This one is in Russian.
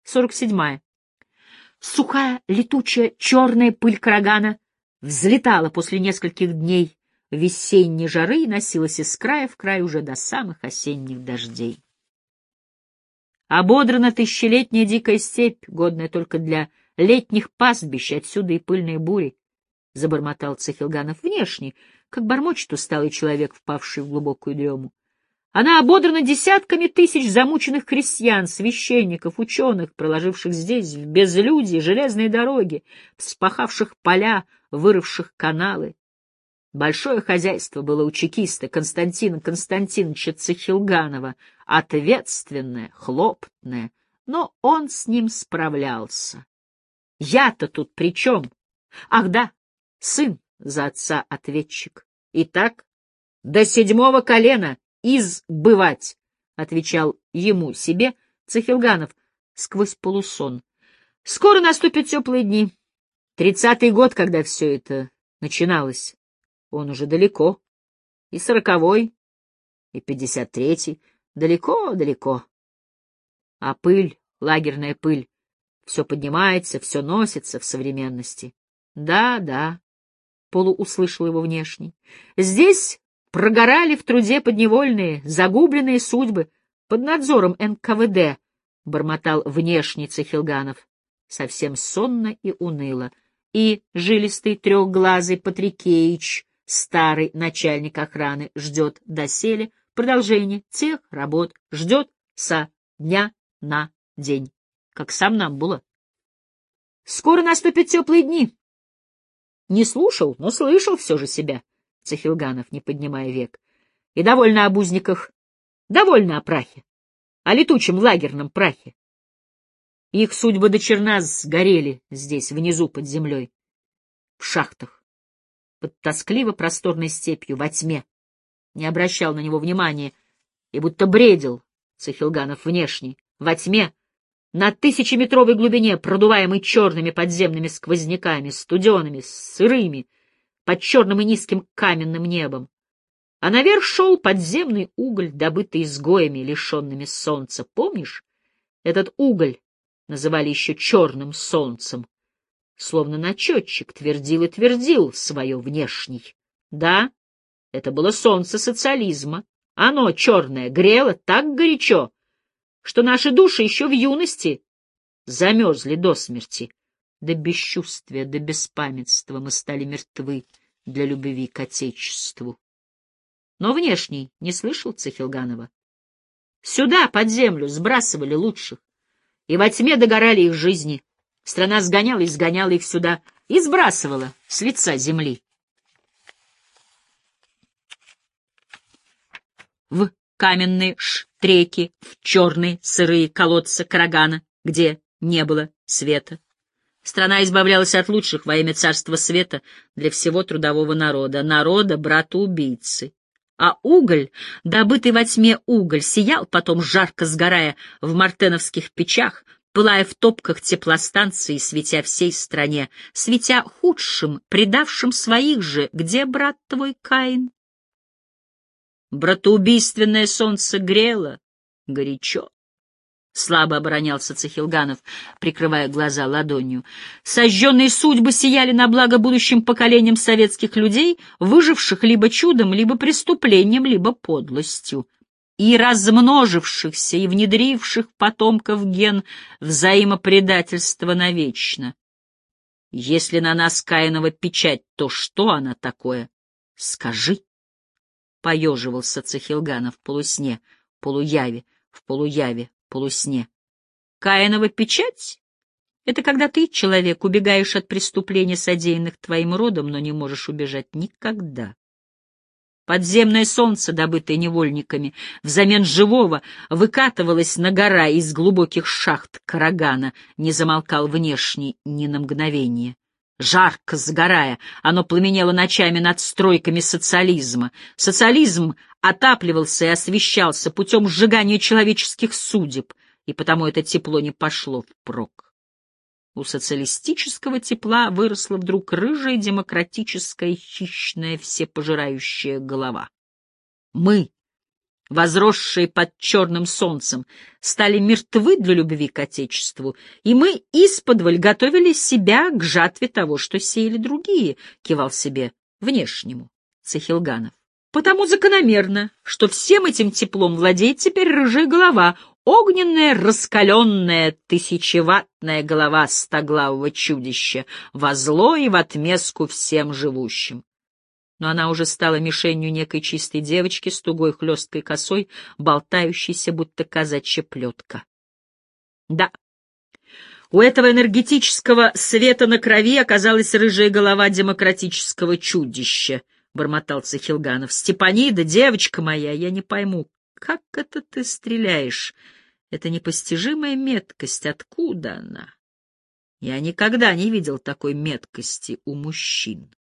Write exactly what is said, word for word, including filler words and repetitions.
сорок седьмая. Сухая, летучая, черная пыль Карагана взлетала после нескольких дней весенней жары и носилась из края в край уже до самых осенних дождей. Ободрана тысячелетняя дикая степь, годная только для летних пастбищ, отсюда и пыльные бури, — забормотал Цихилганов внешне, как бормочет усталый человек, впавший в глубокую дрему. Она ободрана десятками тысяч замученных крестьян, священников, ученых, проложивших здесь, в безлюдье, железные дороги, вспахавших поля, вырывших каналы. Большое хозяйство было у чекиста Константина Константиновича Цихилганова, ответственное, хлопотное, но он с ним справлялся. Я-то тут при чем? Ах да, сын за отца ответчик. Итак, до седьмого колена избывать, — отвечал ему себе Цихилганов сквозь полусон. Скоро наступят теплые дни. Тридцатый год, когда все это начиналось. Он уже далеко. И сороковой, и пятьдесят третий. Далеко-далеко. А пыль, лагерная пыль, все поднимается, все носится в современности. Да, да, — полууслышал его внешний. Здесь прогорали в труде подневольные, загубленные судьбы под надзором эн ка вэ дэ, — бормотал внешний Цихилганов, совсем сонно и уныло. И жилистый трехглазый Патрикеич, старый начальник охраны, ждет доселе продолжения тех работ, ждет со дня на день, как сам Намбула. Скоро наступят теплые дни. Не слушал, но слышал все же себя, Цихилганов, не поднимая век. И довольно об узниках, довольно о прахе, о летучем лагерном прахе. Их судьбы до черна сгорели здесь, внизу, под землей, в шахтах, под тоскливо просторной степью, во тьме. Не обращал на него внимания и будто бредил Цихилганов внешний, во тьме, на тысячеметровой глубине, продуваемой черными подземными сквозняками, студеными, сырыми, под черным и низким каменным небом. А наверх шел подземный уголь, добытый изгоями, лишенными солнца. Помнишь? Этот уголь называли еще черным солнцем. Словно начетчик твердил и твердил свое внешний. Да, это было солнце социализма. Оно, черное, грело так горячо, что наши души еще в юности замерзли до смерти. До бесчувствия, до беспамятства мы стали мертвы для любви к Отечеству. Но внешний не слышал Цихилганова. Сюда, под землю, сбрасывали лучших, и во тьме догорали их жизни. Страна сгоняла и сгоняла их сюда, и сбрасывала с лица земли. В каменные штреки, в черные сырые колодцы Карагана, где не было света. Страна избавлялась от лучших во имя царства света для всего трудового народа, народа брата-убийцы. А уголь, добытый во тьме уголь, сиял потом, жарко сгорая в мартеновских печах, пылая в топках теплостанции, светя всей стране, светя худшим, предавшим своих же, где брат твой Каин? Братоубийственное солнце грело горячо. Слабо оборонялся Цихилганов, прикрывая глаза ладонью. Сожженные судьбы сияли на благо будущим поколениям советских людей, выживших либо чудом, либо преступлением, либо подлостью, и размножившихся и внедривших потомков ген взаимопредательства навечно. Если на нас Каинова печать, то что она такое? Скажи. Поеживался Цихилганов в полусне, полуяве, в полуяве, полусне. Каинова печать — это когда ты, человек, убегаешь от преступлений, содеянных твоим родом, но не можешь убежать никогда. Подземное солнце, добытое невольниками, взамен живого, выкатывалось на гора из глубоких шахт Карагана, не замолкал внешний ни на мгновение. Жарко сгорая, оно пламенело ночами над стройками социализма. Социализм отапливался и освещался путем сжигания человеческих судеб, и потому это тепло не пошло впрок. У социалистического тепла выросла вдруг рыжая демократическая хищная всепожирающая голова. Мы, возросшие под черным солнцем, стали мертвы для любви к Отечеству, и мы исподволь готовили себя к жатве того, что сеяли другие, — кивал себе внешнему Цихилганов. Потому закономерно, что всем этим теплом владеет теперь рыжая голова, огненная, раскаленная, тысячеватная голова стоглавого чудища, во зло и в отместку всем живущим. Но она уже стала мишенью некой чистой девочки с тугой хлесткой косой, болтающейся, будто казачья плетка. Да, у этого энергетического света на крови оказалась рыжая голова демократического чудища, — бормотал Цихилганов. — Степанида, девочка моя, я не пойму, как это ты стреляешь? Это непостижимая меткость, откуда она? Я никогда не видел такой меткости у мужчин.